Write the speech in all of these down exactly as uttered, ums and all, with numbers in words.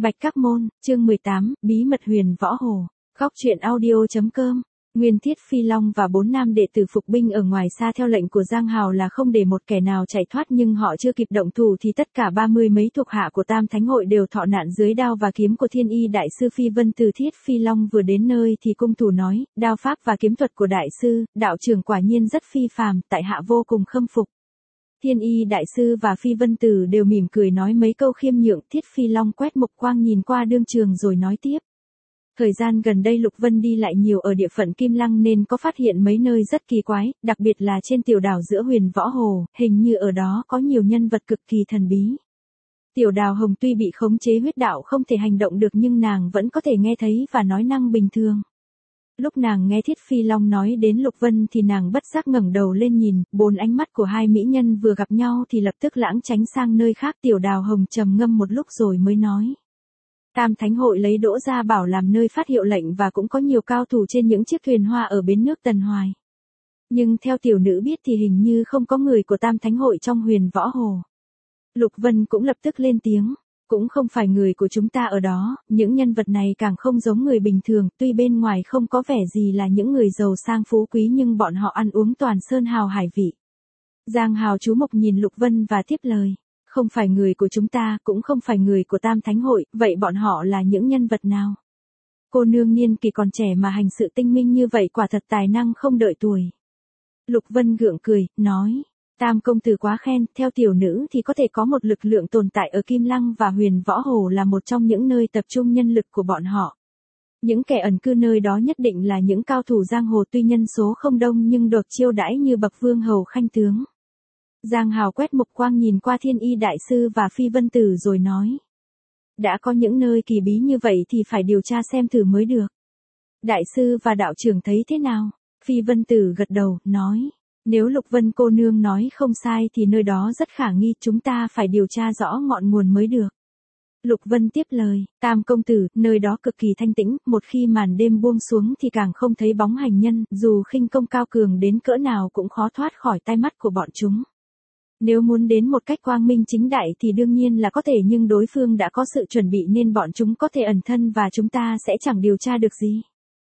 Bạch Các Môn, chương mười tám, Bí mật huyền võ hồ. Góc truyện audio.com. Nguyên Thiết Phi Long và bốn nam đệ tử phục binh ở ngoài xa theo lệnh của Giang Hào là không để một kẻ nào chạy thoát, nhưng họ chưa kịp động thủ thì tất cả ba mươi mấy thuộc hạ của Tam Thánh Hội đều thọ nạn dưới đao và kiếm của Thiên Y đại sư Phi Vân Từ. Thiết Phi Long vừa đến nơi thì cung thủ nói, đao pháp và kiếm thuật của đại sư, đạo trưởng quả nhiên rất phi phàm, tại hạ vô cùng khâm phục. Thiên Y đại sư và Phi Vân Tử đều mỉm cười nói mấy câu khiêm nhượng. Thiết Phi Long quét mục quang nhìn qua đương trường rồi nói tiếp. Thời gian gần đây Lục Vân đi lại nhiều ở địa phận Kim Lăng nên có phát hiện mấy nơi rất kỳ quái, đặc biệt là trên tiểu đảo giữa huyền võ hồ, hình như ở đó có nhiều nhân vật cực kỳ thần bí. Tiểu Đào Hồng tuy bị khống chế huyết đạo không thể hành động được nhưng nàng vẫn có thể nghe thấy và nói năng bình thường. Lúc nàng nghe Thiết Phi Long nói đến Lục Vân thì nàng bất giác ngẩng đầu lên nhìn, bốn ánh mắt của hai mỹ nhân vừa gặp nhau thì lập tức lãng tránh sang nơi khác. Tiểu Đào Hồng trầm ngâm một lúc rồi mới nói. Tam Thánh Hội lấy Đỗ Gia Bảo làm nơi phát hiệu lệnh và cũng có nhiều cao thủ trên những chiếc thuyền hoa ở bến nước Tần Hoài. Nhưng theo tiểu nữ biết thì hình như không có người của Tam Thánh Hội trong huyền võ hồ. Lục Vân cũng lập tức lên tiếng. Cũng không phải người của chúng ta ở đó, những nhân vật này càng không giống người bình thường, tuy bên ngoài không có vẻ gì là những người giàu sang phú quý nhưng bọn họ ăn uống toàn sơn hào hải vị. Giang Hào chú mục nhìn Lục Vân và tiếp lời, không phải người của chúng ta, cũng không phải người của Tam Thánh Hội, vậy bọn họ là những nhân vật nào? Cô nương niên kỳ còn trẻ mà hành sự tinh minh như vậy quả thật tài năng không đợi tuổi. Lục Vân gượng cười, nói. Tam công tử quá khen, theo tiểu nữ thì có thể có một lực lượng tồn tại ở Kim Lăng và huyền võ hồ là một trong những nơi tập trung nhân lực của bọn họ. Những kẻ ẩn cư nơi đó nhất định là những cao thủ giang hồ, tuy nhân số không đông nhưng được chiêu đãi như bậc vương hầu khanh tướng. Giang Hào quét mục quang nhìn qua Thiên Y đại sư và Phi Vân Tử rồi nói. Đã có những nơi kỳ bí như vậy thì phải điều tra xem thử mới được. Đại sư và đạo trưởng thấy thế nào? Phi Vân Tử gật đầu, nói. Nếu Lục Vân cô nương nói không sai thì nơi đó rất khả nghi, chúng ta phải điều tra rõ ngọn nguồn mới được. Lục Vân tiếp lời, Tam công tử, nơi đó cực kỳ thanh tĩnh, một khi màn đêm buông xuống thì càng không thấy bóng hành nhân, dù khinh công cao cường đến cỡ nào cũng khó thoát khỏi tai mắt của bọn chúng. Nếu muốn đến một cách quang minh chính đại thì đương nhiên là có thể, nhưng đối phương đã có sự chuẩn bị nên bọn chúng có thể ẩn thân và chúng ta sẽ chẳng điều tra được gì.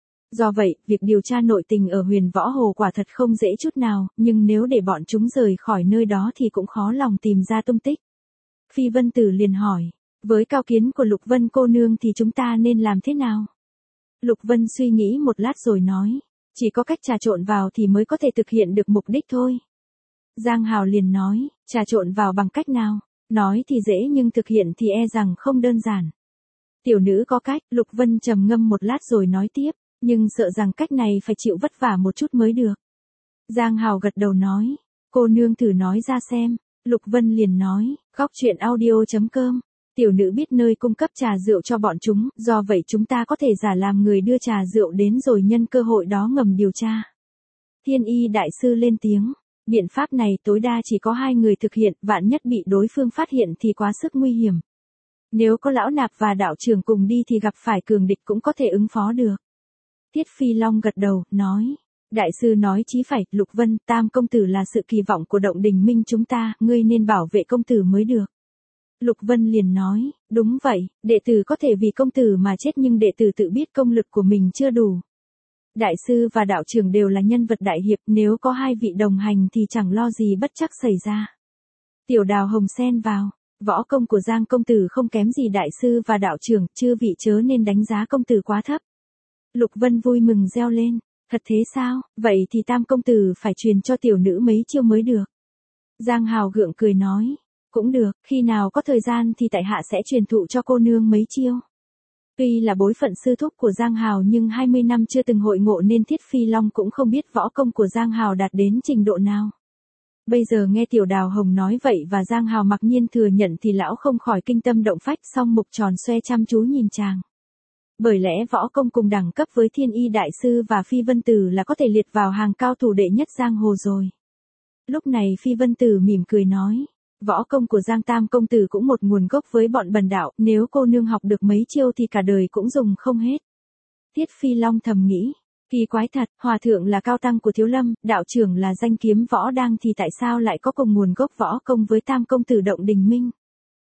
Do vậy, việc điều tra nội tình ở huyền võ hồ quả thật không dễ chút nào, nhưng nếu để bọn chúng rời khỏi nơi đó thì cũng khó lòng tìm ra tung tích. Phi Vân Tử liền hỏi, với cao kiến của Lục Vân cô nương thì chúng ta nên làm thế nào? Lục Vân suy nghĩ một lát rồi nói, chỉ có cách trà trộn vào thì mới có thể thực hiện được mục đích thôi. Giang Hào liền nói, trà trộn vào bằng cách nào? Nói thì dễ nhưng thực hiện thì e rằng không đơn giản. Tiểu nữ có cách. Lục Vân trầm ngâm một lát rồi nói tiếp. Nhưng sợ rằng cách này phải chịu vất vả một chút mới được. Giang Hào gật đầu nói. Cô nương thử nói ra xem. Lục Vân liền nói. Góc truyện audio.com. Tiểu nữ biết nơi cung cấp trà rượu cho bọn chúng, do vậy chúng ta có thể giả làm người đưa trà rượu đến rồi nhân cơ hội đó ngầm điều tra. Thiên Y đại sư lên tiếng. Biện pháp này tối đa chỉ có hai người thực hiện, vạn nhất bị đối phương phát hiện thì quá sức nguy hiểm. Nếu có lão nạp và đạo trưởng cùng đi thì gặp phải cường địch cũng có thể ứng phó được. Thiết Phi Long gật đầu, nói. Đại sư nói chí phải, Lục Vân, Tam công tử là sự kỳ vọng của động đình minh chúng ta, ngươi nên bảo vệ công tử mới được. Lục Vân liền nói, đúng vậy, đệ tử có thể vì công tử mà chết nhưng đệ tử tự biết công lực của mình chưa đủ. Đại sư và đạo trưởng đều là nhân vật đại hiệp, nếu có hai vị đồng hành thì chẳng lo gì bất trắc xảy ra. Tiểu Đào Hồng xen vào, võ công của Giang công tử không kém gì đại sư và đạo trưởng, chư vị chớ nên đánh giá công tử quá thấp. Lục Vân vui mừng reo lên, thật thế sao, vậy thì Tam công tử phải truyền cho tiểu nữ mấy chiêu mới được. Giang Hào gượng cười nói, cũng được, khi nào có thời gian thì tại hạ sẽ truyền thụ cho cô nương mấy chiêu. Tuy là bối phận sư thúc của Giang Hào nhưng hai mươi năm chưa từng hội ngộ nên Thiết Phi Long cũng không biết võ công của Giang Hào đạt đến trình độ nào. Bây giờ nghe Tiểu Đào Hồng nói vậy và Giang Hào mặc nhiên thừa nhận thì lão không khỏi kinh tâm động phách, song mục tròn xoe chăm chú nhìn chàng. Bởi lẽ võ công cùng đẳng cấp với Thiên Y đại sư và Phi Vân Tử là có thể liệt vào hàng cao thủ đệ nhất giang hồ rồi. Lúc này Phi Vân Tử mỉm cười nói. Võ công của Giang Tam công tử cũng một nguồn gốc với bọn bần đạo, nếu cô nương học được mấy chiêu thì cả đời cũng dùng không hết. Thiết Phi Long thầm nghĩ, kỳ quái thật, hòa thượng là cao tăng của Thiếu Lâm, đạo trưởng là danh kiếm võ đang thì tại sao lại có cùng nguồn gốc võ công với Tam công tử động đình minh.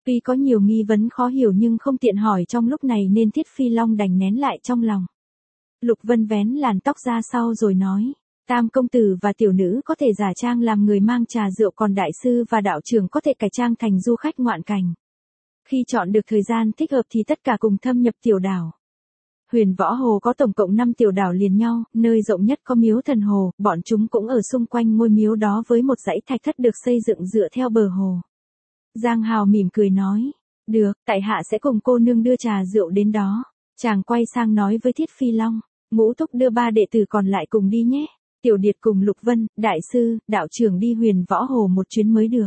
Tuy có nhiều nghi vấn khó hiểu nhưng không tiện hỏi trong lúc này nên Thiết Phi Long đành nén lại trong lòng. Lục Vân vén làn tóc ra sau rồi nói, Tam công tử và tiểu nữ có thể giả trang làm người mang trà rượu, còn đại sư và đạo trưởng có thể cải trang thành du khách ngoạn cảnh. Khi chọn được thời gian thích hợp thì tất cả cùng thâm nhập tiểu đảo. Huyền Võ Hồ có tổng cộng năm tiểu đảo liền nhau, nơi rộng nhất có miếu thần hồ, bọn chúng cũng ở xung quanh ngôi miếu đó với một dãy thạch thất được xây dựng dựa theo bờ hồ. Giang Hào mỉm cười nói, được, tại hạ sẽ cùng cô nương đưa trà rượu đến đó. Chàng quay sang nói với Thiết Phi Long, Ngũ thúc đưa ba đệ tử còn lại cùng đi nhé. Tiểu Điệt cùng Lục Vân, đại sư, đạo trưởng đi Huyền Võ Hồ một chuyến mới được.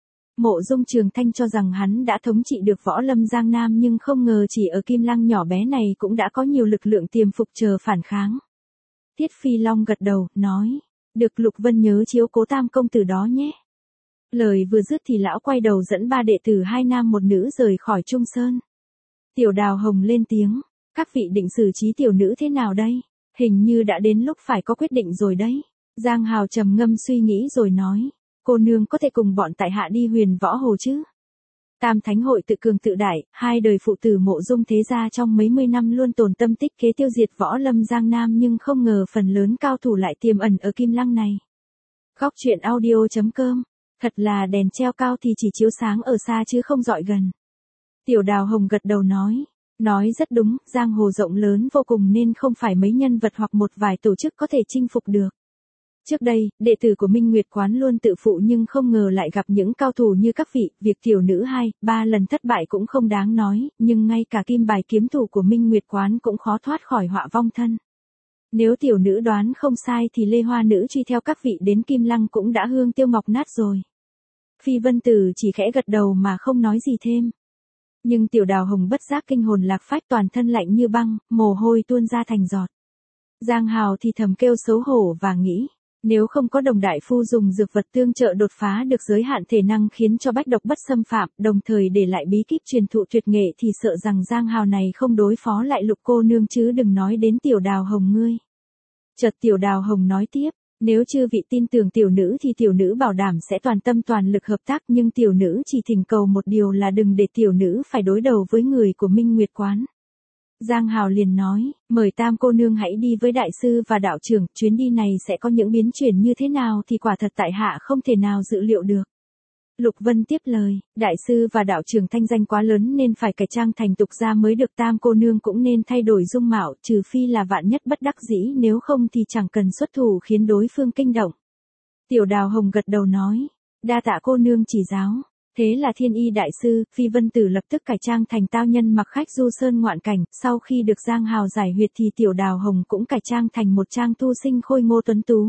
Mộ Dung Trường Thanh cho rằng hắn đã thống trị được võ lâm Giang Nam nhưng không ngờ chỉ ở Kim Lăng nhỏ bé này cũng đã có nhiều lực lượng tiềm phục chờ phản kháng. Thiết Phi Long gật đầu, nói, được, Lục Vân nhớ chiếu cố Tam công tử đó nhé. Lời vừa dứt thì lão quay đầu dẫn ba đệ tử hai nam một nữ rời khỏi Trung Sơn. Tiểu Đào Hồng lên tiếng, các vị định xử trí tiểu nữ thế nào đây? Hình như đã đến lúc phải có quyết định rồi đấy. Giang Hào trầm ngâm suy nghĩ rồi nói, cô nương có thể cùng bọn tại hạ đi Huyền Võ Hồ chứ? Tam Thánh hội tự cường tự đại, hai đời phụ tử Mộ Dung thế gia trong mấy mươi năm luôn tồn tâm tích kế tiêu diệt võ lâm Giang Nam nhưng không ngờ phần lớn cao thủ lại tiềm ẩn ở Kim Lăng này. Góc truyện audio chấm com, thật là đèn treo cao thì chỉ chiếu sáng ở xa chứ không dọi gần. Tiểu Đào Hồng gật đầu nói, nói rất đúng, giang hồ rộng lớn vô cùng nên không phải mấy nhân vật hoặc một vài tổ chức có thể chinh phục được. Trước đây, đệ tử của Minh Nguyệt Quán luôn tự phụ nhưng không ngờ lại gặp những cao thủ như các vị, việc tiểu nữ hai, ba lần thất bại cũng không đáng nói, nhưng ngay cả kim bài kiếm thủ của Minh Nguyệt Quán cũng khó thoát khỏi họa vong thân. Nếu tiểu nữ đoán không sai thì Lê Hoa nữ truy theo các vị đến Kim Lăng cũng đã hương tiêu ngọc nát rồi. Phi Vân Tử chỉ khẽ gật đầu mà không nói gì thêm. Nhưng Tiểu Đào Hồng bất giác kinh hồn lạc phách, toàn thân lạnh như băng, mồ hôi tuôn ra thành giọt. Giang Hào thì thầm kêu xấu hổ và nghĩ, nếu không có Đồng đại phu dùng dược vật tương trợ đột phá được giới hạn thể năng khiến cho bách độc bất xâm phạm, đồng thời để lại bí kíp truyền thụ tuyệt nghệ thì sợ rằng Giang Hào này không đối phó lại Lục cô nương chứ đừng nói đến Tiểu Đào Hồng ngươi. Chợt Tiểu Đào Hồng nói tiếp, nếu chư vị tin tưởng tiểu nữ thì tiểu nữ bảo đảm sẽ toàn tâm toàn lực hợp tác, nhưng tiểu nữ chỉ thỉnh cầu một điều là đừng để tiểu nữ phải đối đầu với người của Minh Nguyệt Quán. Giang Hào liền nói, mời Tam cô nương hãy đi với đại sư và đạo trưởng, chuyến đi này sẽ có những biến chuyển như thế nào thì quả thật tại hạ không thể nào dự liệu được. Lục Vân tiếp lời, đại sư và đạo trưởng thanh danh quá lớn nên phải cải trang thành tục gia mới được, Tam cô nương cũng nên thay đổi dung mạo, trừ phi là vạn nhất bất đắc dĩ, nếu không thì chẳng cần xuất thủ khiến đối phương kinh động. Tiểu Đào Hồng gật đầu nói, đa tạ cô nương chỉ giáo. Thế là Thiên Y đại sư, Phi Vân Tử lập tức cải trang thành tao nhân mặc khách du sơn ngoạn cảnh, sau khi được Giang Hào giải huyệt thì Tiểu Đào Hồng cũng cải trang thành một trang tu sinh khôi ngô tuấn tú.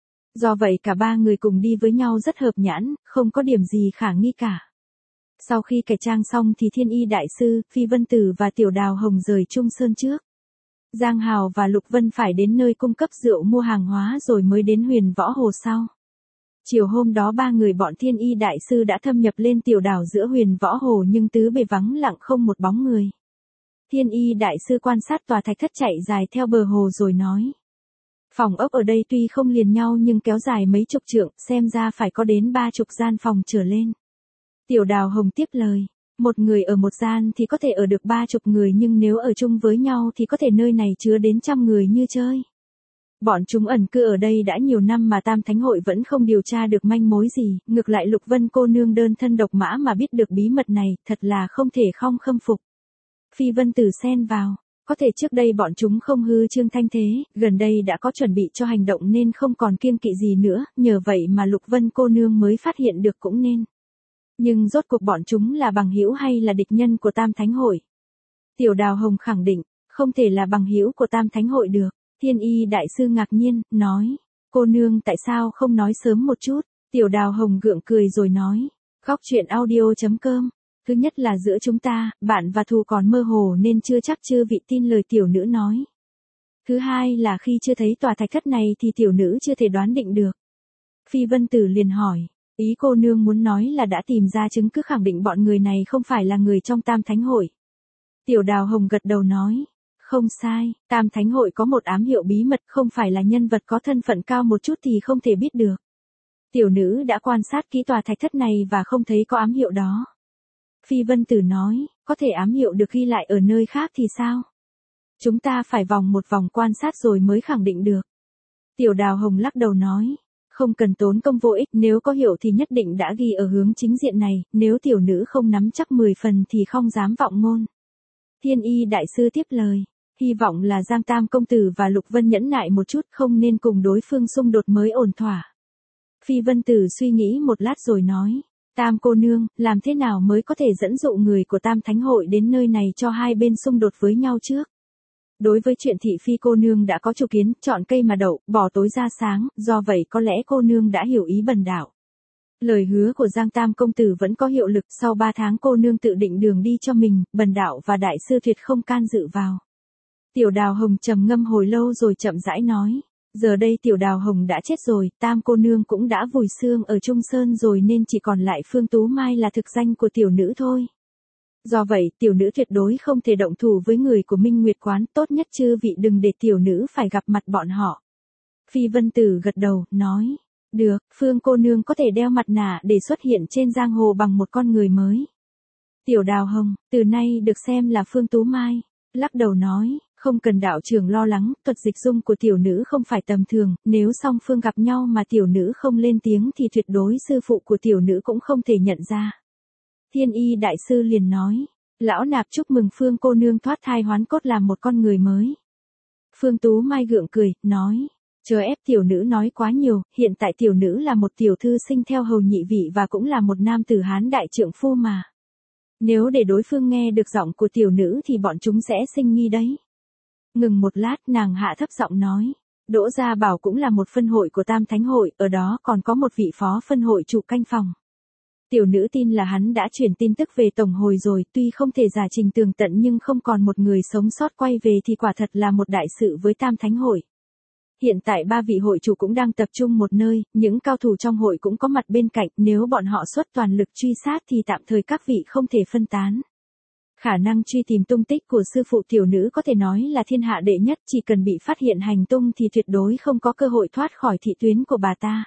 Do vậy cả ba người cùng đi với nhau rất hợp nhãn, không có điểm gì khả nghi cả. Sau khi cải trang xong thì Thiên Y đại sư, Phi Vân Tử và Tiểu Đào Hồng rời Trung Sơn trước. Giang Hào và Lục Vân phải đến nơi cung cấp rượu mua hàng hóa rồi mới đến Huyền Võ Hồ sau. Chiều hôm đó ba người bọn Thiên Y đại sư đã thâm nhập lên tiểu đảo giữa Huyền Võ Hồ nhưng tứ bề vắng lặng không một bóng người. Thiên Y đại sư quan sát tòa thạch thất chạy dài theo bờ hồ rồi nói. Phòng ốc ở đây tuy không liền nhau nhưng kéo dài mấy chục trượng, xem ra phải có đến ba chục gian phòng trở lên. Tiểu Đào Hồng tiếp lời, một người ở một gian thì có thể ở được ba chục người nhưng nếu ở chung với nhau thì có thể nơi này chứa đến trăm người như chơi. Bọn chúng ẩn cư ở đây đã nhiều năm mà Tam Thánh hội vẫn không điều tra được manh mối gì, ngược lại Lục Vân cô nương đơn thân độc mã mà biết được bí mật này, thật là không thể không khâm phục. Phi Vân Tử xen vào, có thể trước đây bọn chúng không hư trương thanh thế, gần đây đã có chuẩn bị cho hành động nên không còn kiêng kỵ gì nữa, nhờ vậy mà Lục Vân cô nương mới phát hiện được cũng nên. Nhưng rốt cuộc bọn chúng là bằng hữu hay là địch nhân của Tam Thánh hội? Tiểu Đào Hồng khẳng định, không thể là bằng hữu của Tam Thánh hội được. Thiên Y đại sư ngạc nhiên, nói, cô nương tại sao không nói sớm một chút? Tiểu Đào Hồng gượng cười rồi nói, góc truyện audio chấm com, thứ nhất là giữa chúng ta, bạn và thù còn mơ hồ nên chưa chắc chư vị tin lời tiểu nữ nói. Thứ hai là khi chưa thấy tòa thạch thất này thì tiểu nữ chưa thể đoán định được. Phi Vân Tử liền hỏi, ý cô nương muốn nói là đã tìm ra chứng cứ khẳng định bọn người này không phải là người trong Tam Thánh hội. Tiểu Đào Hồng gật đầu nói, không sai, Tam Thánh hội có một ám hiệu bí mật, không phải là nhân vật có thân phận cao một chút thì không thể biết được. Tiểu nữ đã quan sát kỹ tòa thạch thất này và không thấy có ám hiệu đó. Phi Vân Tử nói, có thể ám hiệu được ghi lại ở nơi khác thì sao? Chúng ta phải vòng một vòng quan sát rồi mới khẳng định được. Tiểu Đào Hồng lắc đầu nói, không cần tốn công vô ích, nếu có hiệu thì nhất định đã ghi ở hướng chính diện này, nếu tiểu nữ không nắm chắc mười phần thì không dám vọng ngôn. Thiên Y đại sư tiếp lời, hy vọng là Giang Tam công tử và Lục Vân nhẫn nại một chút, không nên cùng đối phương xung đột mới ổn thỏa. Phi Vân Tử suy nghĩ một lát rồi nói, Tam cô nương, làm thế nào mới có thể dẫn dụ người của Tam Thánh hội đến nơi này cho hai bên xung đột với nhau trước? Đối với chuyện thị phi cô nương đã có chủ kiến, chọn cây mà đậu, bỏ tối ra sáng, do vậy có lẽ cô nương đã hiểu ý bần đạo. Lời hứa của Giang Tam công tử vẫn có hiệu lực, sau ba tháng cô nương tự định đường đi cho mình, bần đạo và đại sư tuyệt không can dự vào. Tiểu Đào Hồng trầm ngâm hồi lâu rồi chậm rãi nói, giờ đây Tiểu Đào Hồng đã chết rồi, Tam cô nương cũng đã vùi xương ở Trung Sơn rồi nên chỉ còn lại Phương Tú Mai là thực danh của tiểu nữ thôi. Do vậy, tiểu nữ tuyệt đối không thể động thủ với người của Minh Nguyệt quán, tốt nhất chư vị đừng để tiểu nữ phải gặp mặt bọn họ. Phi Vân Tử gật đầu, nói, được, Phương cô nương có thể đeo mặt nạ để xuất hiện trên giang hồ bằng một con người mới. Tiểu Đào Hồng, từ nay được xem là Phương Tú Mai, lắc đầu nói, không cần đạo trưởng lo lắng, thuật dịch dung của tiểu nữ không phải tầm thường, nếu song phương gặp nhau mà tiểu nữ không lên tiếng thì tuyệt đối sư phụ của tiểu nữ cũng không thể nhận ra. Thiên Y đại sư liền nói, lão nạp chúc mừng Phương cô nương thoát thai hoán cốt làm một con người mới. Phương Tú Mai gượng cười, nói, chớ ép tiểu nữ nói quá nhiều, hiện tại tiểu nữ là một tiểu thư sinh theo hầu nhị vị và cũng là một nam tử Hán đại trượng phu mà. Nếu để đối phương nghe được giọng của tiểu nữ thì bọn chúng sẽ sinh nghi đấy. Ngừng một lát nàng hạ thấp giọng nói, Đỗ Gia Bảo cũng là một phân hội của Tam Thánh hội, ở đó còn có một vị phó phân hội chủ canh phòng. Tiểu nữ tin là hắn đã chuyển tin tức về tổng hồi rồi, tuy không thể giả trình tường tận nhưng không còn một người sống sót quay về thì quả thật là một đại sự với Tam Thánh hội. Hiện tại ba vị hội chủ cũng đang tập trung một nơi, những cao thủ trong hội cũng có mặt bên cạnh, nếu bọn họ xuất toàn lực truy sát thì tạm thời các vị không thể phân tán. Khả năng truy tìm tung tích của sư phụ tiểu nữ có thể nói là thiên hạ đệ nhất, chỉ cần bị phát hiện hành tung thì tuyệt đối không có cơ hội thoát khỏi thị tuyến của bà ta.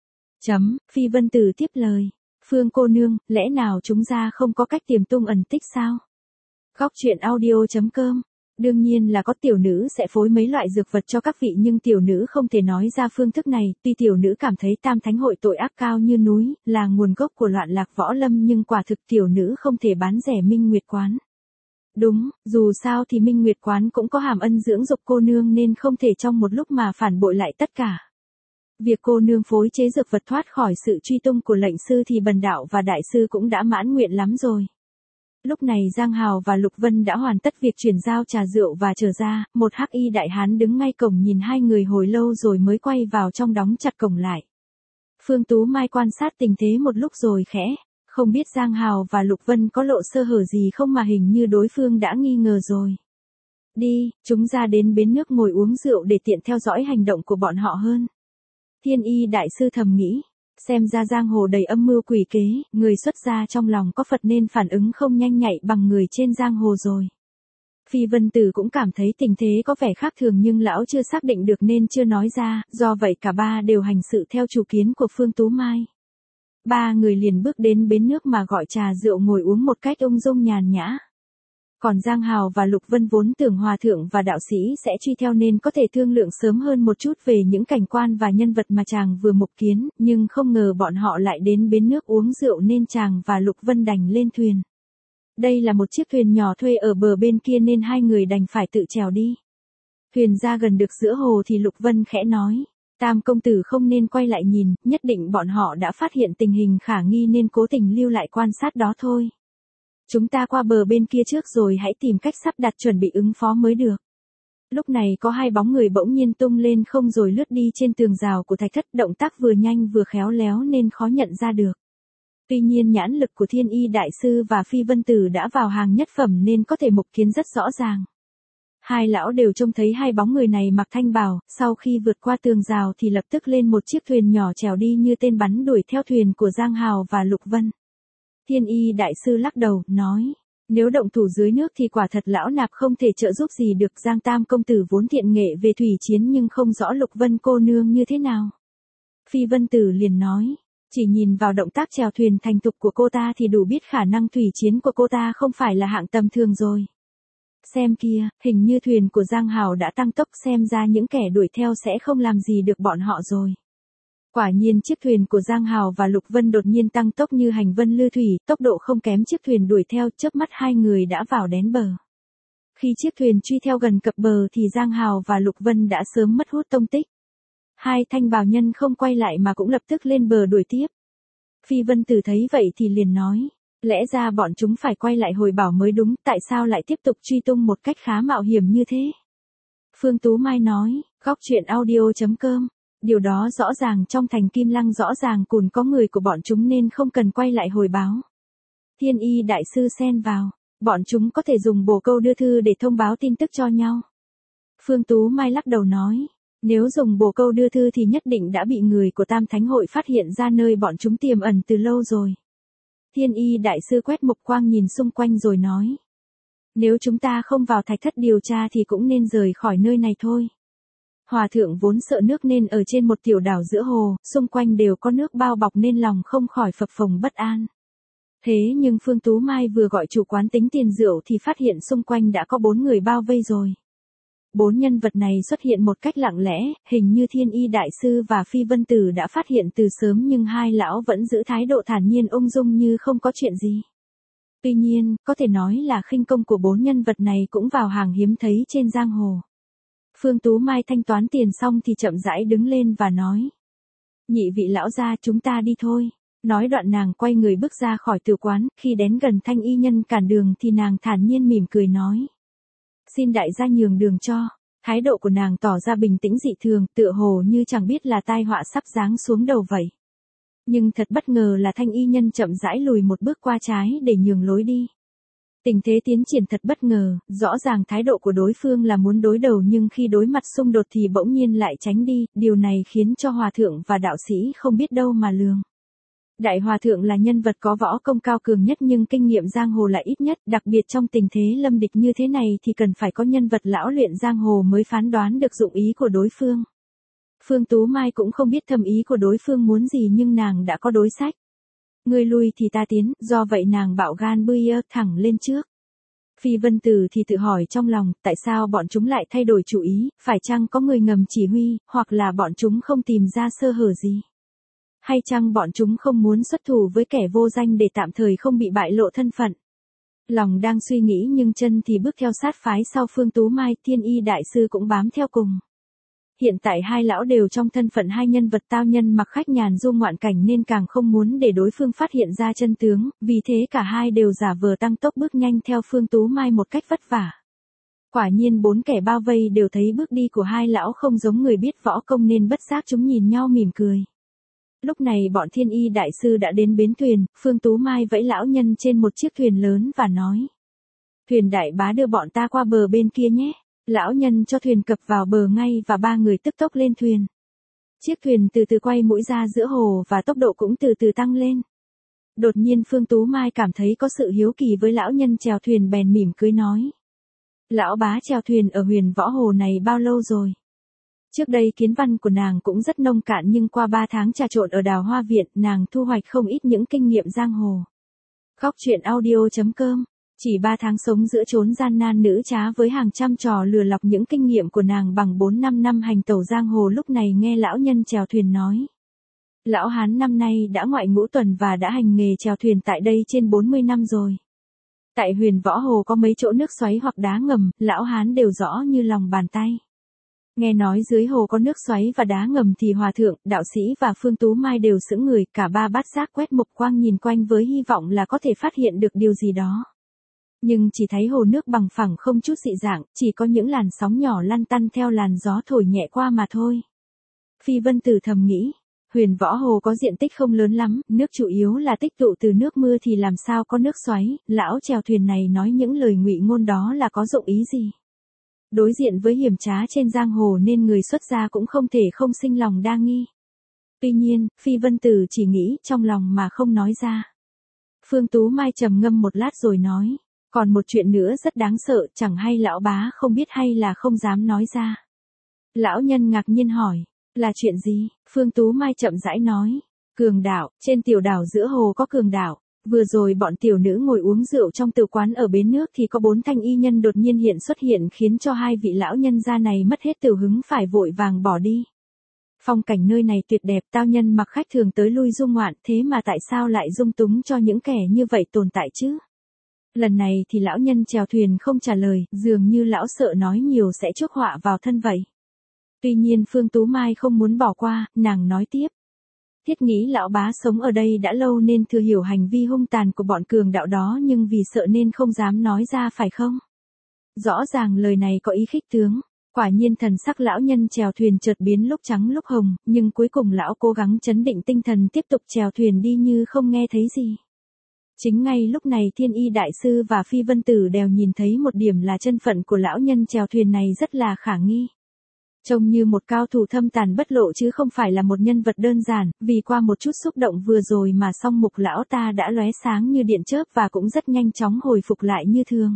Chấm, Phi Vân Tử tiếp lời, Phương cô nương, lẽ nào chúng ta không có cách tìm tung ẩn tích sao? Góc truyện audio chấm com. Đương nhiên là có, tiểu nữ sẽ phối mấy loại dược vật cho các vị nhưng tiểu nữ không thể nói ra phương thức này, tuy tiểu nữ cảm thấy Tam Thánh hội tội ác cao như núi, là nguồn gốc của loạn lạc võ lâm nhưng quả thực tiểu nữ không thể bán rẻ Minh Nguyệt quán. Đúng, dù sao thì Minh Nguyệt quán cũng có hàm ân dưỡng dục cô nương nên không thể trong một lúc mà phản bội lại tất cả. Việc cô nương phối chế dược vật thoát khỏi sự truy tung của lệnh sư thì bần đạo và đại sư cũng đã mãn nguyện lắm rồi. Lúc này Giang Hào và Lục Vân đã hoàn tất việc chuyển giao trà rượu và trở ra, một hắc y đại hán đứng ngay cổng nhìn hai người hồi lâu rồi mới quay vào trong đóng chặt cổng lại. Phương Tú Mai quan sát tình thế một lúc rồi khẽ, không biết Giang Hào và Lục Vân có lộ sơ hở gì không mà hình như đối phương đã nghi ngờ rồi. Đi, chúng ra đến bến nước ngồi uống rượu để tiện theo dõi hành động của bọn họ hơn. Thiên Y đại sư thầm nghĩ. Xem ra giang hồ đầy âm mưu quỷ kế, người xuất gia trong lòng có Phật nên phản ứng không nhanh nhạy bằng người trên giang hồ rồi. Phi Vân Tử cũng cảm thấy tình thế có vẻ khác thường nhưng lão chưa xác định được nên chưa nói ra, do vậy cả ba đều hành sự theo chủ kiến của Phương Tú Mai. Ba người liền bước đến bến nước mà gọi trà rượu ngồi uống một cách ung dung nhàn nhã. Còn Giang Hào và Lục Vân vốn tưởng hòa thượng và đạo sĩ sẽ truy theo nên có thể thương lượng sớm hơn một chút về những cảnh quan và nhân vật mà chàng vừa mục kiến, nhưng không ngờ bọn họ lại đến bến nước uống rượu nên chàng và Lục Vân đành lên thuyền. Đây là một chiếc thuyền nhỏ thuê ở bờ bên kia nên hai người đành phải tự chèo đi. Thuyền ra gần được giữa hồ thì Lục Vân khẽ nói, Tam công tử không nên quay lại nhìn, nhất định bọn họ đã phát hiện tình hình khả nghi nên cố tình lưu lại quan sát đó thôi. Chúng ta qua bờ bên kia trước rồi hãy tìm cách sắp đặt chuẩn bị ứng phó mới được. Lúc này có hai bóng người bỗng nhiên tung lên không rồi lướt đi trên tường rào của thạch thất, động tác vừa nhanh vừa khéo léo nên khó nhận ra được. Tuy nhiên nhãn lực của Thiên Y đại sư và Phi Vân Tử đã vào hàng nhất phẩm nên có thể mục kiến rất rõ ràng. Hai lão đều trông thấy hai bóng người này mặc thanh bào, sau khi vượt qua tường rào thì lập tức lên một chiếc thuyền nhỏ trèo đi như tên bắn đuổi theo thuyền của Giang Hào và Lục Vân. Thiên Y đại sư lắc đầu, nói, nếu động thủ dưới nước thì quả thật lão nạp không thể trợ giúp gì được. Giang Tam công tử vốn thiện nghệ về thủy chiến nhưng không rõ Lục Vân cô nương như thế nào. Phi Vân Tử liền nói, Chỉ nhìn vào động tác chèo thuyền thành thục của cô ta thì đủ biết khả năng thủy chiến của cô ta không phải là hạng tầm thường rồi. Xem kia, hình như thuyền của Giang Hào đã tăng tốc, xem ra những kẻ đuổi theo sẽ không làm gì được bọn họ rồi. Quả nhiên chiếc thuyền của Giang Hào và Lục Vân đột nhiên tăng tốc như hành vân lưu thủy, tốc độ không kém chiếc thuyền đuổi theo, chớp mắt hai người đã vào đến bờ. Khi chiếc thuyền truy theo gần cập bờ thì Giang Hào và Lục Vân đã sớm mất hút tông tích. Hai thanh bào nhân không quay lại mà cũng lập tức lên bờ đuổi tiếp. Phi Vân Tử thấy vậy thì liền nói, lẽ ra bọn chúng phải quay lại hồi bảo mới đúng, tại sao lại tiếp tục truy tung một cách khá mạo hiểm như thế? Phương Tú Mai nói, góc truyện audio chấm com, điều đó rõ ràng trong thành Kim Lăng rõ ràng cùn có người của bọn chúng nên không cần quay lại hồi báo. Thiên Y đại sư xen vào, bọn chúng có thể dùng bồ câu đưa thư để thông báo tin tức cho nhau. Phương Tú Mai lắc đầu nói, nếu dùng bồ câu đưa thư thì nhất định đã bị người của Tam Thánh Hội phát hiện ra nơi bọn chúng tiềm ẩn từ lâu rồi. Thiên Y đại sư quét mục quang nhìn xung quanh rồi nói, nếu chúng ta không vào thạch thất điều tra thì cũng nên rời khỏi nơi này thôi. Hòa thượng vốn sợ nước nên ở trên một tiểu đảo giữa hồ, xung quanh đều có nước bao bọc nên lòng không khỏi phập phồng bất an. Thế nhưng Phương Tú Mai vừa gọi chủ quán tính tiền rượu thì phát hiện xung quanh đã có bốn người bao vây rồi. Bốn nhân vật này xuất hiện một cách lặng lẽ, hình như Thiên Y đại sư và Phi Vân Tử đã phát hiện từ sớm nhưng hai lão vẫn giữ thái độ thản nhiên ung dung như không có chuyện gì. Tuy nhiên, có thể nói là khinh công của bốn nhân vật này cũng vào hàng hiếm thấy trên giang hồ. Phương Tú Mai thanh toán tiền xong thì chậm rãi đứng lên và nói, nhị vị lão gia chúng ta đi thôi. Nói đoạn nàng quay người bước ra khỏi tử quán, khi đến gần thanh y nhân cản đường thì nàng thản nhiên mỉm cười nói, xin đại gia nhường đường cho. Thái độ của nàng tỏ ra bình tĩnh dị thường, tựa hồ như chẳng biết là tai họa sắp giáng xuống đầu vậy. Nhưng thật bất ngờ là thanh y nhân chậm rãi lùi một bước qua trái để nhường lối đi. Tình thế tiến triển thật bất ngờ, rõ ràng thái độ của đối phương là muốn đối đầu nhưng khi đối mặt xung đột thì bỗng nhiên lại tránh đi, điều này khiến cho hòa thượng và đạo sĩ không biết đâu mà lường. Đại hòa thượng là nhân vật có võ công cao cường nhất nhưng kinh nghiệm giang hồ là ít nhất, đặc biệt trong tình thế lâm địch như thế này thì cần phải có nhân vật lão luyện giang hồ mới phán đoán được dụng ý của đối phương. Phương Tú Mai cũng không biết thầm ý của đối phương muốn gì nhưng nàng đã có đối sách. Người lui thì ta tiến, do vậy nàng bạo gan bươi thẳng lên trước. Phi Vân Tử thì tự hỏi trong lòng, tại sao bọn chúng lại thay đổi chủ ý, phải chăng có người ngầm chỉ huy, hoặc là bọn chúng không tìm ra sơ hở gì? Hay chăng bọn chúng không muốn xuất thủ với kẻ vô danh để tạm thời không bị bại lộ thân phận? Lòng đang suy nghĩ nhưng chân thì bước theo sát phái sau Phương Tú Mai, Thiên Y đại sư cũng bám theo cùng. Hiện tại hai lão đều trong thân phận hai nhân vật tao nhân mặc khách nhàn du ngoạn cảnh nên càng không muốn để đối phương phát hiện ra chân tướng, vì thế cả hai đều giả vờ tăng tốc bước nhanh theo Phương Tú Mai một cách vất vả. Quả nhiên bốn kẻ bao vây đều thấy bước đi của hai lão không giống người biết võ công nên bất giác chúng nhìn nhau mỉm cười. Lúc này bọn Thiên Y đại sư đã đến bến thuyền, Phương Tú Mai vẫy lão nhân trên một chiếc thuyền lớn và nói, thuyền đại bá đưa bọn ta qua bờ bên kia nhé. Lão nhân cho thuyền cập vào bờ ngay và ba người tức tốc lên thuyền. Chiếc thuyền từ từ quay mũi ra giữa hồ và tốc độ cũng từ từ tăng lên. Đột nhiên Phương Tú Mai cảm thấy có sự hiếu kỳ với lão nhân chèo thuyền bèn mỉm cười nói, lão bá chèo thuyền ở huyền võ hồ này bao lâu rồi? Trước đây kiến văn của nàng cũng rất nông cạn nhưng qua ba tháng trà trộn ở Đào Hoa Viện nàng thu hoạch không ít những kinh nghiệm giang hồ. Góc truyện audio chấm com. Chỉ ba tháng sống giữa chốn gian nan nữ trá với hàng trăm trò lừa lọc, những kinh nghiệm của nàng bằng bốn năm năm hành tẩu giang hồ. Lúc này nghe lão nhân chèo thuyền nói, lão hán năm nay đã ngoại ngũ tuần và đã hành nghề chèo thuyền tại đây trên bốn mươi năm rồi. Tại huyền võ hồ có mấy chỗ nước xoáy hoặc đá ngầm, lão hán đều rõ như lòng bàn tay. Nghe nói dưới hồ có nước xoáy và đá ngầm thì hòa thượng, đạo sĩ và Phương Tú Mai đều sững người, cả ba bát giác quét mục quang nhìn quanh với hy vọng là có thể phát hiện được điều gì đó. Nhưng chỉ thấy hồ nước bằng phẳng không chút dị dạng, chỉ có những làn sóng nhỏ lăn tăn theo làn gió thổi nhẹ qua mà thôi. Phi Vân Tử thầm nghĩ, huyền võ hồ có diện tích không lớn lắm, nước chủ yếu là tích tụ từ nước mưa thì làm sao có nước xoáy, lão chèo thuyền này nói những lời ngụy ngôn đó là có dụng ý gì? Đối diện với hiểm trá trên giang hồ nên người xuất gia cũng không thể không sinh lòng đa nghi. Tuy nhiên, Phi Vân Tử chỉ nghĩ trong lòng mà không nói ra. Phương Tú Mai trầm ngâm một lát rồi nói, còn một chuyện nữa rất đáng sợ, chẳng hay lão bá không biết hay là không dám nói ra. Lão nhân ngạc nhiên hỏi, là chuyện gì? Phương Tú Mai chậm rãi nói, Cường đạo, trên tiểu đảo giữa hồ có cường đạo. Vừa rồi bọn tiểu nữ ngồi uống rượu trong tử quán ở bến nước thì có bốn thanh y nhân đột nhiên hiện xuất hiện khiến cho hai vị lão nhân gia này mất hết tiểu hứng phải vội vàng bỏ đi. Phong cảnh nơi này tuyệt đẹp, tao nhân mặc khách thường tới lui du ngoạn, thế mà tại sao lại dung túng cho những kẻ như vậy tồn tại chứ? Lần này thì lão nhân chèo thuyền không trả lời, dường như lão sợ nói nhiều sẽ chuốc họa vào thân vậy. Tuy nhiên Phương Tú Mai không muốn bỏ qua, nàng nói tiếp. Thiết nghĩ lão bá sống ở đây đã lâu nên thừa hiểu hành vi hung tàn của bọn cường đạo đó nhưng vì sợ nên không dám nói ra phải không? Rõ ràng lời này có ý khích tướng. Quả nhiên thần sắc lão nhân chèo thuyền chợt biến lúc trắng lúc hồng, nhưng cuối cùng lão cố gắng trấn định tinh thần tiếp tục chèo thuyền đi như không nghe thấy gì. Chính ngay lúc này Thiên Y Đại Sư và Phi Vân Tử đều nhìn thấy một điểm là thân phận của lão nhân chèo thuyền này rất là khả nghi. Trông như một cao thủ thâm tàn bất lộ chứ không phải là một nhân vật đơn giản, vì qua một chút xúc động vừa rồi mà song mục lão ta đã lóe sáng như điện chớp và cũng rất nhanh chóng hồi phục lại như thường.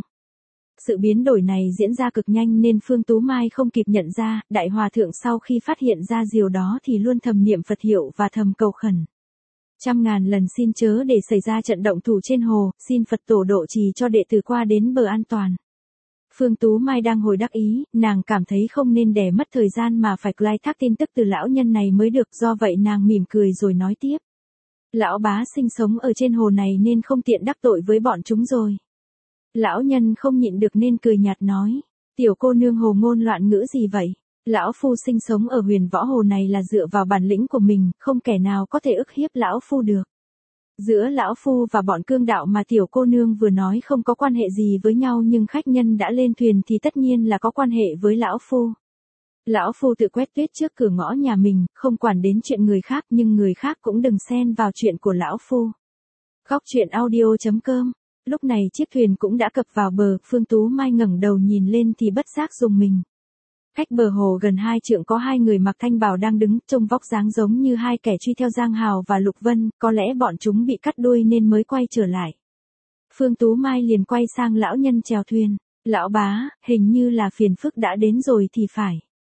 Sự biến đổi này diễn ra cực nhanh nên Phương Tú Mai không kịp nhận ra, Đại Hòa Thượng sau khi phát hiện ra điều đó thì luôn thầm niệm Phật hiệu và thầm cầu khẩn. Trăm ngàn lần xin chớ để xảy ra trận động thủ trên hồ, xin Phật tổ độ trì cho đệ tử qua đến bờ an toàn. Phương Tú Mai đang hồi đắc ý, nàng cảm thấy không nên để mất thời gian mà phải khai thác tin tức từ lão nhân này mới được, do vậy nàng mỉm cười rồi nói tiếp. Lão bá sinh sống ở trên hồ này nên không tiện đắc tội với bọn chúng rồi. Lão nhân không nhịn được nên cười nhạt nói, tiểu cô nương hồ ngôn loạn ngữ gì vậy? Lão phu sinh sống ở huyền võ hồ này là dựa vào bản lĩnh của mình, không kẻ nào có thể ức hiếp lão phu được. Giữa lão phu và bọn cương đạo mà tiểu cô nương vừa nói không có quan hệ gì với nhau nhưng khách nhân đã lên thuyền thì tất nhiên là có quan hệ với lão phu. Lão phu tự quét tuyết trước cửa ngõ nhà mình, không quản đến chuyện người khác nhưng người khác cũng đừng xen vào chuyện của lão phu. Góc truyện audio chấm com. Lúc này chiếc thuyền cũng đã cập vào bờ, Phương Tú Mai ngẩng đầu nhìn lên thì bất giác rùng mình. Cách bờ hồ gần hai trượng có hai người mặc thanh bào đang đứng, trông vóc dáng giống như hai kẻ truy theo Giang Hào và Lục Vân, có lẽ bọn chúng bị cắt đuôi nên mới quay trở lại. Phương Tú Mai liền quay sang lão nhân chèo thuyền, lão bá, hình như là phiền phức đã đến rồi thì phải.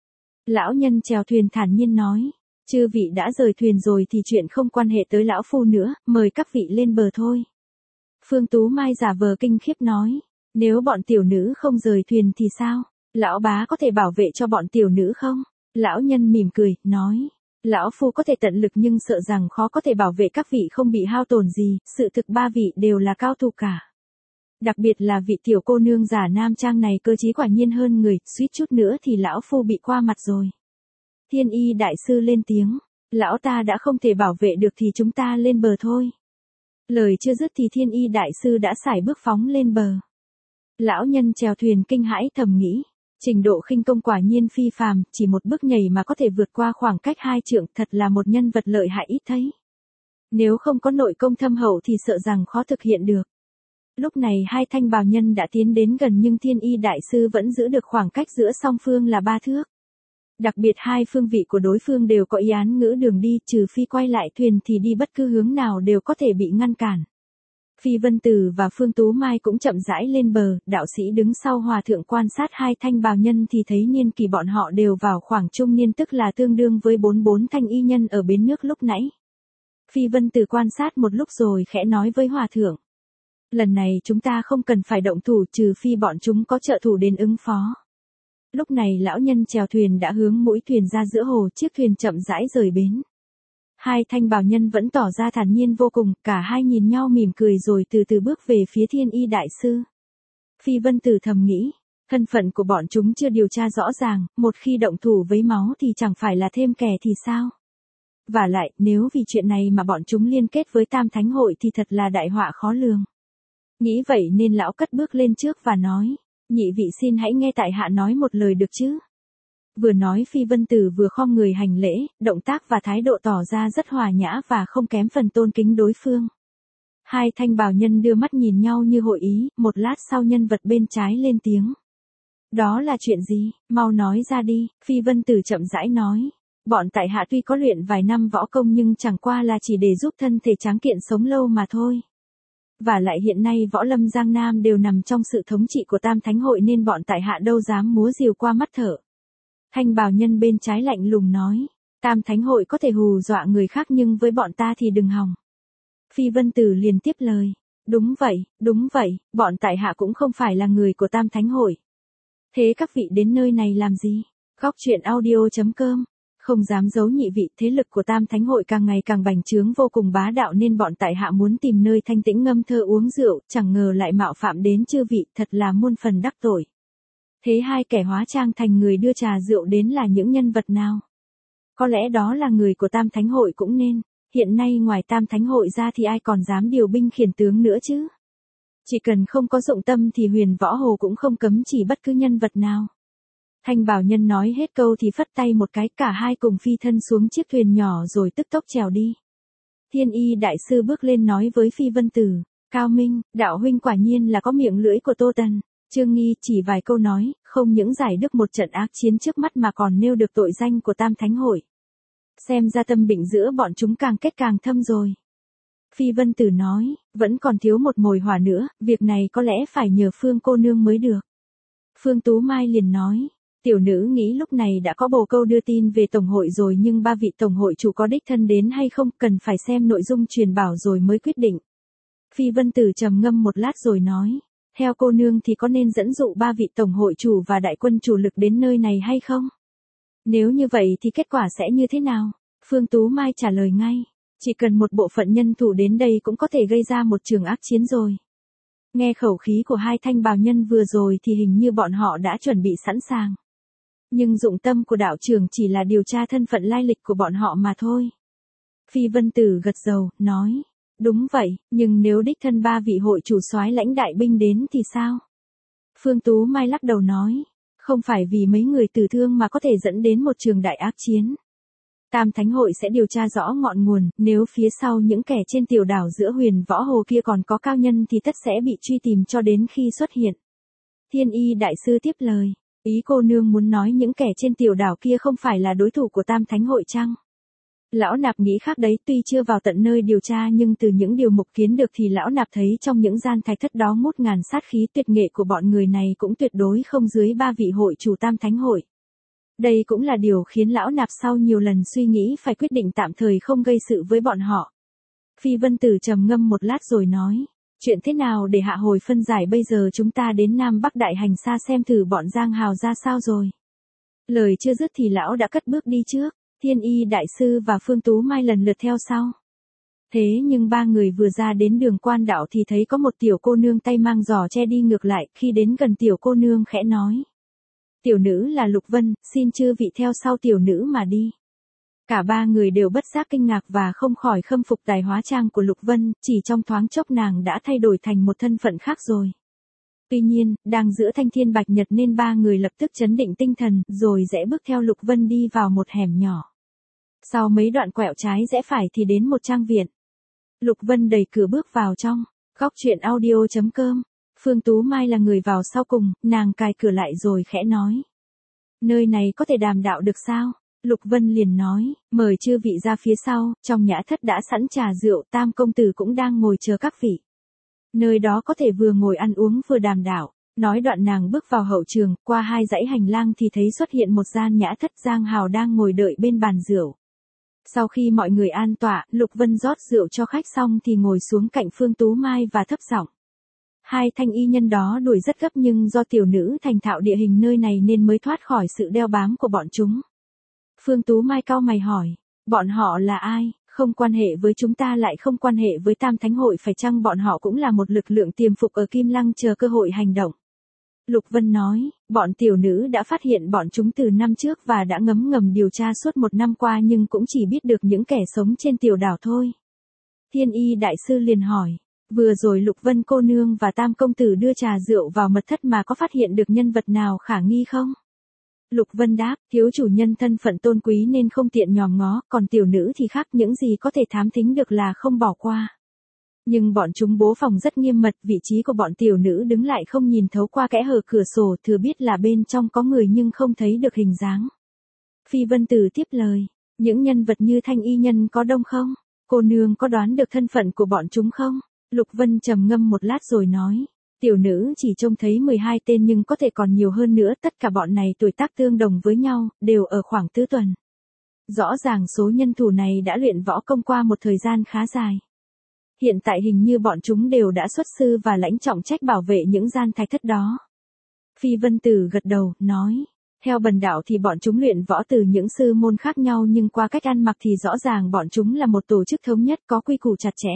Lão nhân chèo thuyền thản nhiên nói, chư vị đã rời thuyền rồi thì chuyện không quan hệ tới lão phu nữa, mời các vị lên bờ thôi. Phương Tú Mai giả vờ kinh khiếp nói, nếu bọn tiểu nữ không rời thuyền thì sao? Lão bá có thể bảo vệ cho bọn tiểu nữ không? Lão nhân mỉm cười, nói, lão phu có thể tận lực nhưng sợ rằng khó có thể bảo vệ các vị không bị hao tổn gì, sự thực ba vị đều là cao thủ cả. Đặc biệt là vị tiểu cô nương giả nam trang này cơ trí quả nhiên hơn người, suýt chút nữa thì lão phu bị qua mặt rồi. Thiên Y Đại Sư lên tiếng, lão ta đã không thể bảo vệ được thì chúng ta lên bờ thôi. Lời chưa dứt thì Thiên Y Đại Sư đã sải bước phóng lên bờ. Lão nhân chèo thuyền kinh hãi thầm nghĩ, trình độ khinh công quả nhiên phi phàm, chỉ một bước nhảy mà có thể vượt qua khoảng cách hai trượng, thật là một nhân vật lợi hại ít thấy. Nếu không có nội công thâm hậu thì sợ rằng khó thực hiện được. Lúc này hai thanh bào nhân đã tiến đến gần nhưng Thiên Y Đại Sư vẫn giữ được khoảng cách giữa song phương là ba thước. Đặc biệt hai phương vị của đối phương đều có ý án ngữ đường đi, trừ phi quay lại thuyền thì đi bất cứ hướng nào đều có thể bị ngăn cản. Phi Vân Tử và Phương Tú Mai cũng chậm rãi lên bờ, đạo sĩ đứng sau hòa thượng quan sát hai thanh bào nhân thì thấy niên kỳ bọn họ đều vào khoảng trung niên tức là tương đương với bốn bốn thanh y nhân ở bến nước lúc nãy. Phi Vân Tử quan sát một lúc rồi khẽ nói với hòa thượng. Lần này chúng ta không cần phải động thủ trừ phi bọn chúng có trợ thủ đến ứng phó. Lúc này lão nhân chèo thuyền đã hướng mũi thuyền ra giữa hồ, chiếc thuyền chậm rãi rời bến. Hai thanh bào nhân vẫn tỏ ra thản nhiên vô cùng, cả hai nhìn nhau mỉm cười rồi từ từ bước về phía Thiên Y Đại Sư. Phi Vân Tử thầm nghĩ, thân phận của bọn chúng chưa điều tra rõ ràng, một khi động thủ với máu thì chẳng phải là thêm kẻ thì sao? Và lại, nếu vì chuyện này mà bọn chúng liên kết với Tam Thánh Hội thì thật là đại họa khó lường. Nghĩ vậy nên lão cất bước lên trước và nói, nhị vị xin hãy nghe tại hạ nói một lời được chứ? Vừa nói Phi Vân Tử vừa khom người hành lễ, động tác và thái độ tỏ ra rất hòa nhã và không kém phần tôn kính đối phương. Hai thanh bào nhân đưa mắt nhìn nhau như hội ý, một lát sau nhân vật bên trái lên tiếng. Đó là chuyện gì, mau nói ra đi, Phi Vân Tử chậm rãi nói. Bọn tại hạ tuy có luyện vài năm võ công nhưng chẳng qua là chỉ để giúp thân thể tráng kiện sống lâu mà thôi. Và lại hiện nay võ lâm Giang Nam đều nằm trong sự thống trị của Tam Thánh Hội nên bọn tại hạ đâu dám múa rìu qua mắt thợ. Thanh bào nhân bên trái lạnh lùng nói, Tam Thánh hội có thể hù dọa người khác nhưng với bọn ta thì đừng hòng. Phi Vân Tử liền tiếp lời. Đúng vậy, đúng vậy, bọn tại hạ cũng không phải là người của Tam Thánh hội. Thế các vị đến nơi này làm gì? Góc truyện audio.com. Không dám giấu nhị vị, thế lực của Tam Thánh hội càng ngày càng bành trướng vô cùng bá đạo nên bọn tại hạ muốn tìm nơi thanh tĩnh ngâm thơ uống rượu, chẳng ngờ lại mạo phạm đến chư vị, thật là muôn phần đắc tội. Thế hai kẻ hóa trang thành người đưa trà rượu đến là những nhân vật nào? Có lẽ đó là người của Tam Thánh hội cũng nên, hiện nay ngoài Tam Thánh hội ra thì ai còn dám điều binh khiển tướng nữa chứ? Chỉ cần không có dụng tâm thì Huyền Võ Hồ cũng không cấm chỉ bất cứ nhân vật nào. Thanh Bảo Nhân nói hết câu thì phất tay một cái, cả hai cùng phi thân xuống chiếc thuyền nhỏ rồi tức tốc trèo đi. Thiên Y đại sư bước lên nói với Phi Vân Tử, Cao Minh, đạo huynh quả nhiên là có miệng lưỡi của Tô Tần. Trương Nghi chỉ vài câu nói, không những giải được một trận ác chiến trước mắt mà còn nêu được tội danh của Tam Thánh hội. Xem ra tâm bệnh giữa bọn chúng càng kết càng thâm rồi. Phi Vân Tử nói, vẫn còn thiếu một mồi hỏa nữa, việc này có lẽ phải nhờ Phương cô nương mới được. Phương Tú Mai liền nói, tiểu nữ nghĩ lúc này đã có bồ câu đưa tin về tổng hội rồi nhưng ba vị tổng hội chủ có đích thân đến hay không cần phải xem nội dung truyền bảo rồi mới quyết định. Phi Vân Tử trầm ngâm một lát rồi nói, theo cô nương thì có nên dẫn dụ ba vị tổng hội chủ và đại quân chủ lực đến nơi này hay không? Nếu như vậy thì kết quả sẽ như thế nào? Phương Tú Mai trả lời ngay, chỉ cần một bộ phận nhân thủ đến đây cũng có thể gây ra một trường ác chiến rồi. Nghe khẩu khí của hai thanh bào nhân vừa rồi thì hình như bọn họ đã chuẩn bị sẵn sàng. Nhưng dụng tâm của đạo trưởng chỉ là điều tra thân phận lai lịch của bọn họ mà thôi. Phi Vân Tử gật đầu, nói, đúng vậy, nhưng nếu đích thân ba vị hội chủ soái lãnh đại binh đến thì sao? Phương Tú Mai lắc đầu nói, không phải vì mấy người tử thương mà có thể dẫn đến một trường đại ác chiến. Tam Thánh hội sẽ điều tra rõ ngọn nguồn, nếu phía sau những kẻ trên tiểu đảo giữa Huyền Võ Hồ kia còn có cao nhân thì tất sẽ bị truy tìm cho đến khi xuất hiện. Thiên Y đại sư tiếp lời, ý cô nương muốn nói những kẻ trên tiểu đảo kia không phải là đối thủ của Tam Thánh hội chăng? Lão nạp nghĩ khác đấy, tuy chưa vào tận nơi điều tra nhưng từ những điều mục kiến được thì lão nạp thấy trong những gian thạch thất đó ngút ngàn sát khí tuyệt nghệ của bọn người này cũng tuyệt đối không dưới ba vị hội chủ Tam Thánh hội. Đây cũng là điều khiến lão nạp sau nhiều lần suy nghĩ phải quyết định tạm thời không gây sự với bọn họ. Phi Vân Tử trầm ngâm một lát rồi nói, chuyện thế nào để hạ hồi phân giải, bây giờ chúng ta đến Nam Bắc Đại Hành xa xem thử bọn giang hào ra sao rồi. Lời chưa dứt thì lão đã cất bước đi trước, Thiên Y đại sư và Phương Tú Mai lần lượt theo sau. Thế nhưng ba người vừa ra đến đường quan đạo thì thấy có một tiểu cô nương tay mang giỏ che đi ngược lại, khi đến gần tiểu cô nương khẽ nói, tiểu nữ là Lục Vân, xin chư vị theo sau tiểu nữ mà đi. Cả ba người đều bất giác kinh ngạc và không khỏi khâm phục tài hóa trang của Lục Vân, chỉ trong thoáng chốc nàng đã thay đổi thành một thân phận khác rồi. Tuy nhiên, đang giữa thanh thiên bạch nhật nên ba người lập tức trấn định tinh thần, rồi rẽ bước theo Lục Vân đi vào một hẻm nhỏ. Sau mấy đoạn quẹo trái rẽ phải thì đến một trang viện. Lục Vân đẩy cửa bước vào trong, góc truyện audio.com. Phương Tú Mai là người vào sau cùng, nàng cài cửa lại rồi khẽ nói. Nơi này có thể đàm đạo được sao? Lục Vân liền nói, mời chư vị ra phía sau, trong nhã thất đã sẵn trà rượu, Tam công tử cũng đang ngồi chờ các vị. Nơi đó có thể vừa ngồi ăn uống vừa đàm đạo. Nói đoạn nàng bước vào hậu trường, qua hai dãy hành lang thì thấy xuất hiện một gian nhã thất, Giang Hào đang ngồi đợi bên bàn rượu. Sau khi mọi người an tọa, Lục Vân rót rượu cho khách xong thì ngồi xuống cạnh Phương Tú Mai và thấp giọng. Hai thanh y nhân đó đuổi rất gấp nhưng do tiểu nữ thành thạo địa hình nơi này nên mới thoát khỏi sự đeo bám của bọn chúng. Phương Tú Mai cau mày hỏi, bọn họ là ai, không quan hệ với chúng ta lại không quan hệ với Tam Thánh hội, phải chăng bọn họ cũng là một lực lượng tiềm phục ở Kim Lăng chờ cơ hội hành động? Lục Vân nói, bọn tiểu nữ đã phát hiện bọn chúng từ năm trước và đã ngấm ngầm điều tra suốt một năm qua nhưng cũng chỉ biết được những kẻ sống trên tiểu đảo thôi. Thiên Y đại sư liền hỏi, vừa rồi Lục Vân cô nương và Tam công tử đưa trà rượu vào mật thất mà có phát hiện được nhân vật nào khả nghi không? Lục Vân đáp, thiếu chủ nhân thân phận tôn quý nên không tiện nhòm ngó, còn tiểu nữ thì khác, những gì có thể thám thính được là không bỏ qua. Nhưng bọn chúng bố phòng rất nghiêm mật, vị trí của bọn tiểu nữ đứng lại không nhìn thấu qua kẽ hở cửa sổ, thừa biết là bên trong có người nhưng không thấy được hình dáng. Phi Vân Tử tiếp lời, những nhân vật như thanh y nhân có đông không? Cô nương có đoán được thân phận của bọn chúng không? Lục Vân trầm ngâm một lát rồi nói, tiểu nữ chỉ trông thấy mười hai tên nhưng có thể còn nhiều hơn nữa, tất cả bọn này tuổi tác tương đồng với nhau, đều ở khoảng tứ tuần. Rõ ràng số nhân thủ này đã luyện võ công qua một thời gian khá dài. Hiện tại hình như bọn chúng đều đã xuất sư và lãnh trọng trách bảo vệ những gian thạch thất đó. Phi Vân Tử gật đầu, nói. Theo bần đạo thì bọn chúng luyện võ từ những sư môn khác nhau nhưng qua cách ăn mặc thì rõ ràng bọn chúng là một tổ chức thống nhất có quy củ chặt chẽ.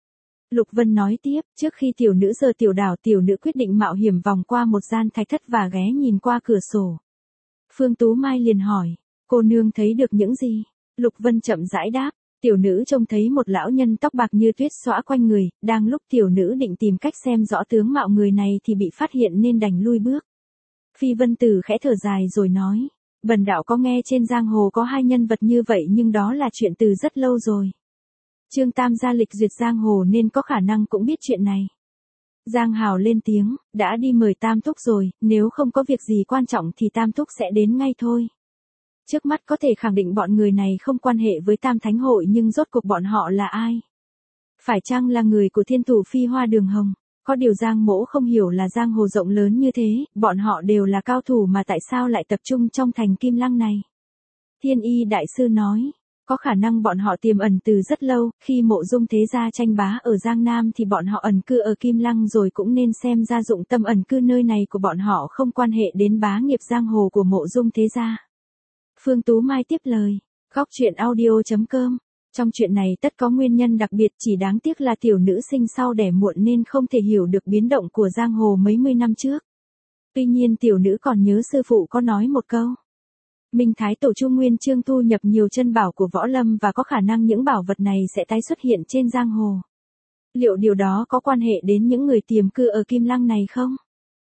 Lục Vân nói tiếp, trước khi tiểu nữ rời tiểu đảo, tiểu nữ quyết định mạo hiểm vòng qua một gian thạch thất và ghé nhìn qua cửa sổ. Phương Tú Mai liền hỏi, cô nương thấy được những gì? Lục Vân chậm rãi đáp, tiểu nữ trông thấy một lão nhân tóc bạc như tuyết xõa quanh người, đang lúc tiểu nữ định tìm cách xem rõ tướng mạo người này thì bị phát hiện nên đành lui bước. Phi Vân Tử khẽ thở dài rồi nói, bần đạo có nghe trên giang hồ có hai nhân vật như vậy nhưng đó là chuyện từ rất lâu rồi. Trương Tam gia lịch duyệt giang hồ nên có khả năng cũng biết chuyện này. Giang Hào lên tiếng, đã đi mời Tam Thúc rồi, nếu không có việc gì quan trọng thì Tam Thúc sẽ đến ngay thôi. Trước mắt có thể khẳng định bọn người này không quan hệ với Tam Thánh Hội nhưng rốt cuộc bọn họ là ai? Phải chăng là người của thiên thủ phi Hoa Đường Hồng? Có điều Giang Mỗ không hiểu là giang hồ rộng lớn như thế, bọn họ đều là cao thủ mà tại sao lại tập trung trong thành Kim Lăng này? Thiên Y Đại Sư nói, có khả năng bọn họ tiềm ẩn từ rất lâu, khi Mộ Dung thế gia tranh bá ở Giang Nam thì bọn họ ẩn cư ở Kim Lăng rồi, cũng nên xem ra dụng tâm ẩn cư nơi này của bọn họ không quan hệ đến bá nghiệp giang hồ của Mộ Dung thế gia. Phương Tú Mai tiếp lời, góc truyện audio chấm com. Trong chuyện này tất có nguyên nhân đặc biệt, chỉ đáng tiếc là tiểu nữ sinh sau đẻ muộn nên không thể hiểu được biến động của giang hồ mấy mươi năm trước. Tuy nhiên tiểu nữ còn nhớ sư phụ có nói một câu. Minh Thái Tổ Chu Nguyên Chương thu nhập nhiều chân bảo của võ lâm và có khả năng những bảo vật này sẽ tái xuất hiện trên giang hồ. Liệu điều đó có quan hệ đến những người tiềm cư ở Kim Lăng này không?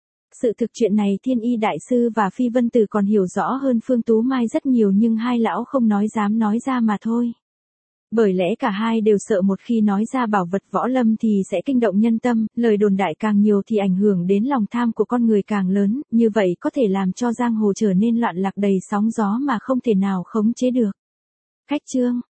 Sự thực chuyện này Thiên Y Đại Sư và Phi Vân Tử còn hiểu rõ hơn Phương Tú Mai rất nhiều nhưng hai lão không nói dám nói ra mà thôi. Bởi lẽ cả hai đều sợ một khi nói ra bảo vật võ lâm thì sẽ kinh động nhân tâm, lời đồn đại càng nhiều thì ảnh hưởng đến lòng tham của con người càng lớn, như vậy có thể làm cho giang hồ trở nên loạn lạc đầy sóng gió mà không thể nào khống chế được. Khách chương